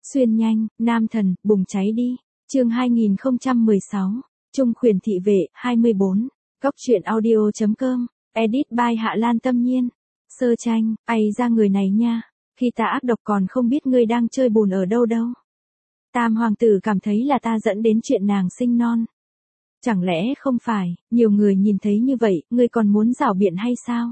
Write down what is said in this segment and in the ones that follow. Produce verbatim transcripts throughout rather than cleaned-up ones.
Xuyên nhanh, nam thần, bùng cháy đi. Chương hai nghìn không trăm mười sáu. Trung khuyển thị vệ, hai mươi bốn. Cóc truyện audio.com. Edit by Hạ Lan Tâm Nhiên. Sơ tranh, ày ra người này nha. Khi ta ác độc còn không biết ngươi đang chơi bùn ở đâu đâu. Tam hoàng tử cảm thấy là ta dẫn đến chuyện nàng sinh non. Chẳng lẽ không phải, nhiều người nhìn thấy như vậy, ngươi còn muốn rảo biện hay sao?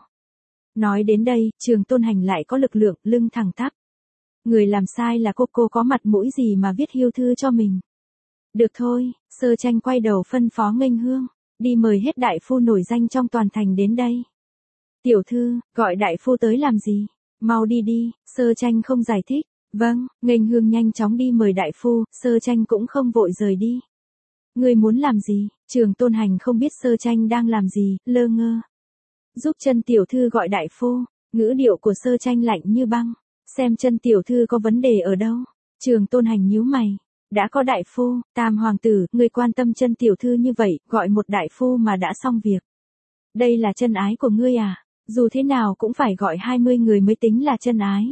Nói đến đây, Trường Tôn Hành lại có lực lượng, lưng thẳng tắp. Người làm sai là cô cô có mặt mũi gì mà viết hiêu thư cho mình. Được thôi, Sơ tranh quay đầu phân phó Nghênh Hương, đi mời hết đại phu nổi danh trong toàn thành đến đây. Tiểu thư, gọi đại phu tới làm gì? Mau đi đi, Sơ tranh không giải thích. Vâng, Nghênh Hương nhanh chóng đi mời đại phu, Sơ tranh cũng không vội rời đi. Ngươi muốn làm gì? Trường Tôn Hành không biết Sơ tranh đang làm gì, lơ ngơ. Giúp chân tiểu thư gọi đại phu, ngữ điệu của Sơ tranh lạnh như băng. Xem chân tiểu thư có vấn đề ở đâu? Trường Tôn Hành nhíu mày. Đã có đại phu, Tam hoàng tử, ngươi quan tâm chân tiểu thư như vậy, gọi một đại phu mà đã xong việc. Đây là chân ái của ngươi à? Dù thế nào cũng phải gọi hai mươi người mới tính là chân ái.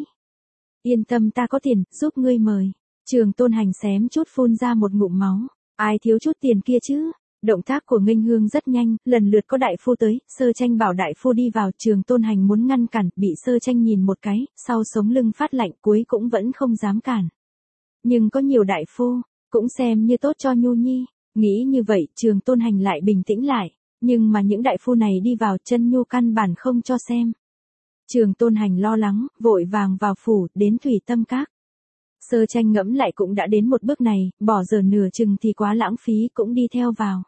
Yên tâm, ta có tiền, giúp ngươi mời. Trường Tôn Hành xém chút phun ra một ngụm máu. Ai thiếu chút tiền kia chứ? Động tác của Nghênh Hương rất nhanh, lần lượt có đại phu tới, Sơ tranh bảo đại phu đi vào, Trường Tôn Hành muốn ngăn cản, bị Sơ tranh nhìn một cái, sau sống lưng phát lạnh, cuối cũng vẫn không dám cản. Nhưng có nhiều đại phu, cũng xem như tốt cho Nhu Nhi. Nghĩ như vậy, Trường Tôn Hành lại bình tĩnh lại, nhưng mà những đại phu này đi vào, chân Nhu căn bản không cho xem. Trường Tôn Hành lo lắng, vội vàng vào phủ, đến Thủy Tâm Các. Sơ tranh ngẫm lại cũng đã đến một bước này, bỏ giờ nửa chừng thì quá lãng phí, cũng đi theo vào.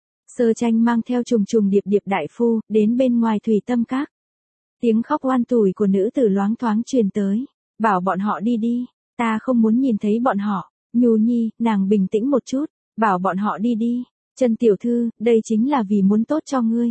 Sơ tranh mang theo trùng trùng điệp điệp đại phu, đến bên ngoài Thủy Tâm Các. Tiếng khóc oan tủi của nữ tử loáng thoáng truyền tới. Bảo bọn họ đi đi, ta không muốn nhìn thấy bọn họ. Nhu Nhi, nàng bình tĩnh một chút, bảo bọn họ đi đi. Chân tiểu thư, đây chính là vì muốn tốt cho ngươi.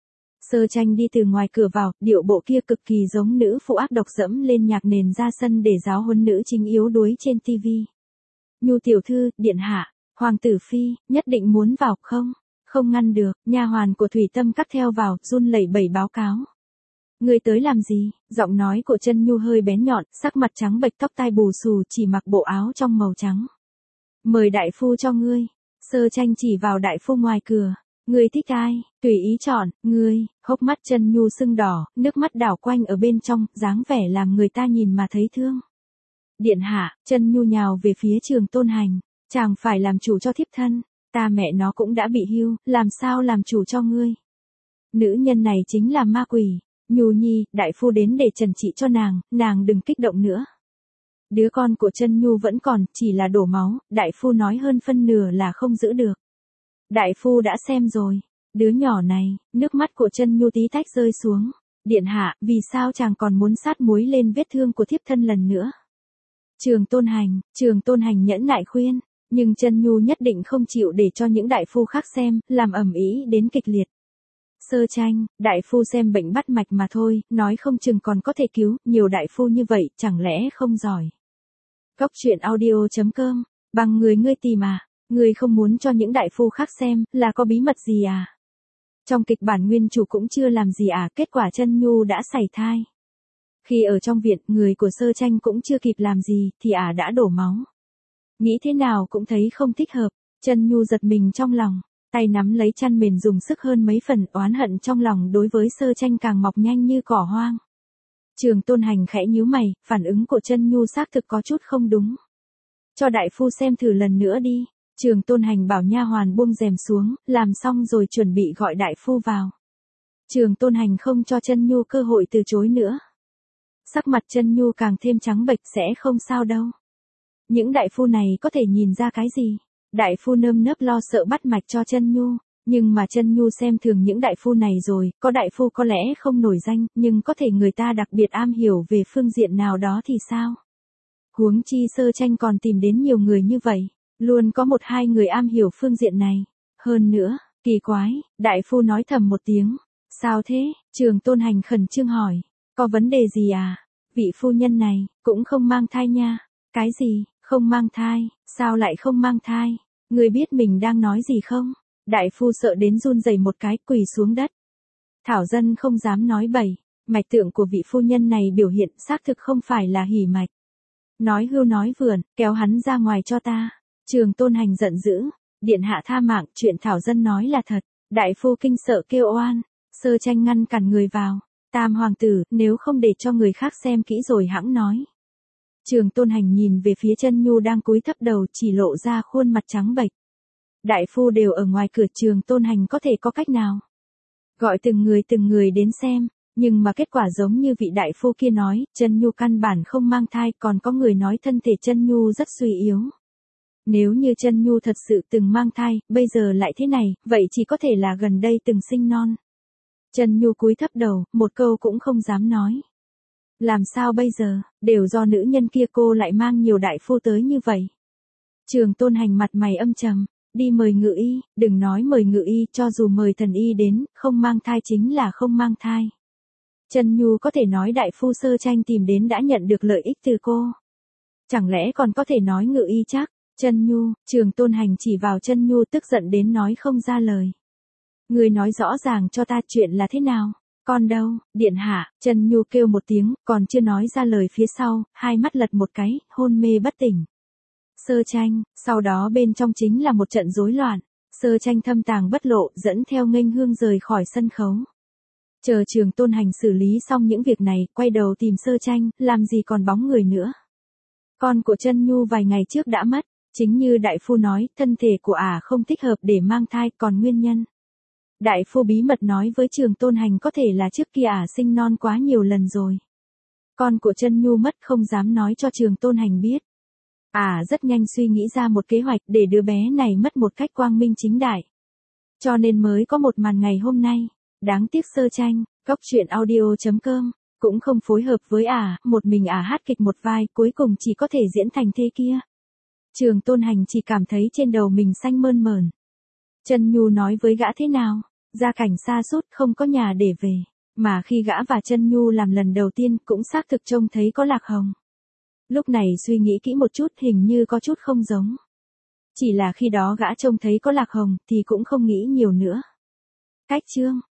Sơ tranh đi từ ngoài cửa vào, điệu bộ kia cực kỳ giống nữ phụ ác độc dẫm lên nhạc nền ra sân để giáo huấn nữ chính yếu đuối trên tivi. Nhu tiểu thư, điện hạ, hoàng tử phi, nhất định muốn vào không? Không ngăn được, nha hoàn của Thủy Tâm Các theo vào, run lẩy bẩy báo cáo. Ngươi tới làm gì? Giọng nói của chân Nhu hơi bén nhọn, sắc mặt trắng bệch, tóc tai bù xù, chỉ mặc bộ áo trong màu trắng. Mời đại phu cho ngươi. Sơ tranh chỉ vào đại phu ngoài cửa. Ngươi thích ai, tùy ý chọn. Ngươi, hốc mắt chân Nhu sưng đỏ, nước mắt đảo quanh ở bên trong, dáng vẻ làm người ta nhìn mà thấy thương. Điện hạ, chân Nhu nhào về phía Trường Tôn Hành. Chàng phải làm chủ cho thiếp thân. Ta mẹ nó cũng đã bị hưu, làm sao làm chủ cho ngươi? Nữ nhân này chính là ma quỷ. Nhu Nhi, đại phu đến để trần trị cho nàng, nàng đừng kích động nữa. Đứa con của chân Nhu vẫn còn, chỉ là đổ máu, đại phu nói hơn phân nửa là không giữ được. Đại phu đã xem rồi, đứa nhỏ này, nước mắt của chân Nhu tí tách rơi xuống. Điện hạ, vì sao chàng còn muốn sát muối lên vết thương của thiếp thân lần nữa? Trường Tôn Hành, Trường Tôn Hành nhẫn nại khuyên, nhưng chân Nhu nhất định không chịu để cho những đại phu khác xem, làm ầm ĩ đến kịch liệt. Sơ tranh, đại phu xem bệnh bắt mạch mà thôi, nói không chừng còn có thể cứu, nhiều đại phu như vậy, chẳng lẽ không giỏi. Cóc truyện audio.com, bằng người ngươi tìm à, ngươi không muốn cho những đại phu khác xem, là có bí mật gì à? Trong kịch bản nguyên chủ cũng chưa làm gì à, kết quả chân Nhu đã sảy thai. Khi ở trong viện, người của Sơ tranh cũng chưa kịp làm gì, thì à đã đổ máu. Nghĩ thế nào cũng thấy không thích hợp, chân Nhu giật mình trong lòng. Tay nắm lấy chăn mền dùng sức hơn mấy phần, oán hận trong lòng đối với Sơ tranh càng mọc nhanh như cỏ hoang. Trường Tôn Hành khẽ nhíu mày, phản ứng của chân Nhu xác thực có chút không đúng. Cho đại phu xem thử lần nữa đi. Trường Tôn Hành bảo nha hoàn buông rèm xuống, làm xong rồi chuẩn bị gọi đại phu vào. Trường Tôn Hành không cho chân Nhu cơ hội từ chối nữa. Sắc mặt chân Nhu càng thêm trắng bệch, sẽ không sao đâu. Những đại phu này có thể nhìn ra cái gì? Đại phu nơm nớp lo sợ bắt mạch cho chân Nhu, nhưng mà chân Nhu xem thường những đại phu này rồi, có đại phu có lẽ không nổi danh, nhưng có thể người ta đặc biệt am hiểu về phương diện nào đó thì sao? Huống chi Sơ tranh còn tìm đến nhiều người như vậy, luôn có một hai người am hiểu phương diện này. Hơn nữa, kỳ quái, đại phu nói thầm một tiếng. Sao thế? Trường Tôn Hành khẩn trương hỏi, có vấn đề gì à? Vị phu nhân này, cũng không mang thai nha. Cái gì, không mang thai, sao lại không mang thai? Ngươi biết mình đang nói gì không? Đại phu sợ đến run rẩy một cái, quỳ xuống đất. Thảo dân không dám nói bậy, mạch tượng của vị phu nhân này biểu hiện xác thực không phải là hỉ mạch. Nói hưu nói vượn, kéo hắn ra ngoài cho ta. Trường Tôn Hành giận dữ, điện hạ tha mạng, chuyện thảo dân nói là thật. Đại phu kinh sợ kêu oan, Sơ Tranh ngăn cản người vào. Tam hoàng tử, nếu không để cho người khác xem kỹ rồi hãng nói. Trường Tôn Hành nhìn về phía Chân Nhu đang cúi thấp đầu, chỉ lộ ra khuôn mặt trắng bệch. Đại phu đều ở ngoài cửa, Trường Tôn Hành có thể có cách nào? Gọi từng người từng người đến xem, nhưng mà kết quả giống như vị đại phu kia nói, Chân Nhu căn bản không mang thai, còn có người nói thân thể Chân Nhu rất suy yếu. Nếu như Chân Nhu thật sự từng mang thai, bây giờ lại thế này, vậy chỉ có thể là gần đây từng sinh non. Chân Nhu cúi thấp đầu, một câu cũng không dám nói. Làm sao bây giờ, đều do nữ nhân kia, cô lại mang nhiều đại phu tới như vậy. Trường Tôn Hành mặt mày âm trầm, đi mời ngự y, đừng nói mời ngự y, cho dù mời thần y đến, không mang thai chính là không mang thai. Chân Nhu có thể nói đại phu Sơ Tranh tìm đến đã nhận được lợi ích từ cô. Chẳng lẽ còn có thể nói ngự y chắc? Chân Nhu, Trường Tôn Hành chỉ vào Chân Nhu tức giận đến nói không ra lời. Người nói rõ ràng cho ta chuyện là thế nào? Con đâu, điện hạ? Chân Nhu kêu một tiếng, còn chưa nói ra lời phía sau, hai mắt lật một cái, hôn mê bất tỉnh. Sơ Tranh, sau đó bên trong chính là một trận rối loạn. Sơ Tranh thâm tàng bất lộ, dẫn theo nghênh hương rời khỏi sân khấu. Chờ Trường Tôn Hành xử lý xong những việc này, quay đầu tìm Sơ Tranh, làm gì còn bóng người nữa. Con của Chân Nhu vài ngày trước đã mất, chính như đại phu nói, thân thể của ả à không thích hợp để mang thai, còn nguyên nhân. Đại phu bí mật nói với Trường Tôn Hành có thể là trước kia ả à sinh non quá nhiều lần rồi. Con của Chân Nhu mất không dám nói cho Trường Tôn Hành biết. Ả à rất nhanh suy nghĩ ra một kế hoạch để đứa bé này mất một cách quang minh chính đại. Cho nên mới có một màn ngày hôm nay. Đáng tiếc Sơ Tranh, Cóc Truyện Audio chấm com, cũng không phối hợp với ả, à, một mình ả à hát kịch một vai, cuối cùng chỉ có thể diễn thành thế kia. Trường Tôn Hành chỉ cảm thấy trên đầu mình xanh mơn mởn. Chân Nhu nói với gã thế nào? Gia cảnh xa sút không có nhà để về. Mà khi gã và Chân Nhu làm lần đầu tiên cũng xác thực trông thấy có Lạc Hồng. Lúc này suy nghĩ kỹ một chút hình như có chút không giống. Chỉ là khi đó gã trông thấy có Lạc Hồng thì cũng không nghĩ nhiều nữa. Cách chương.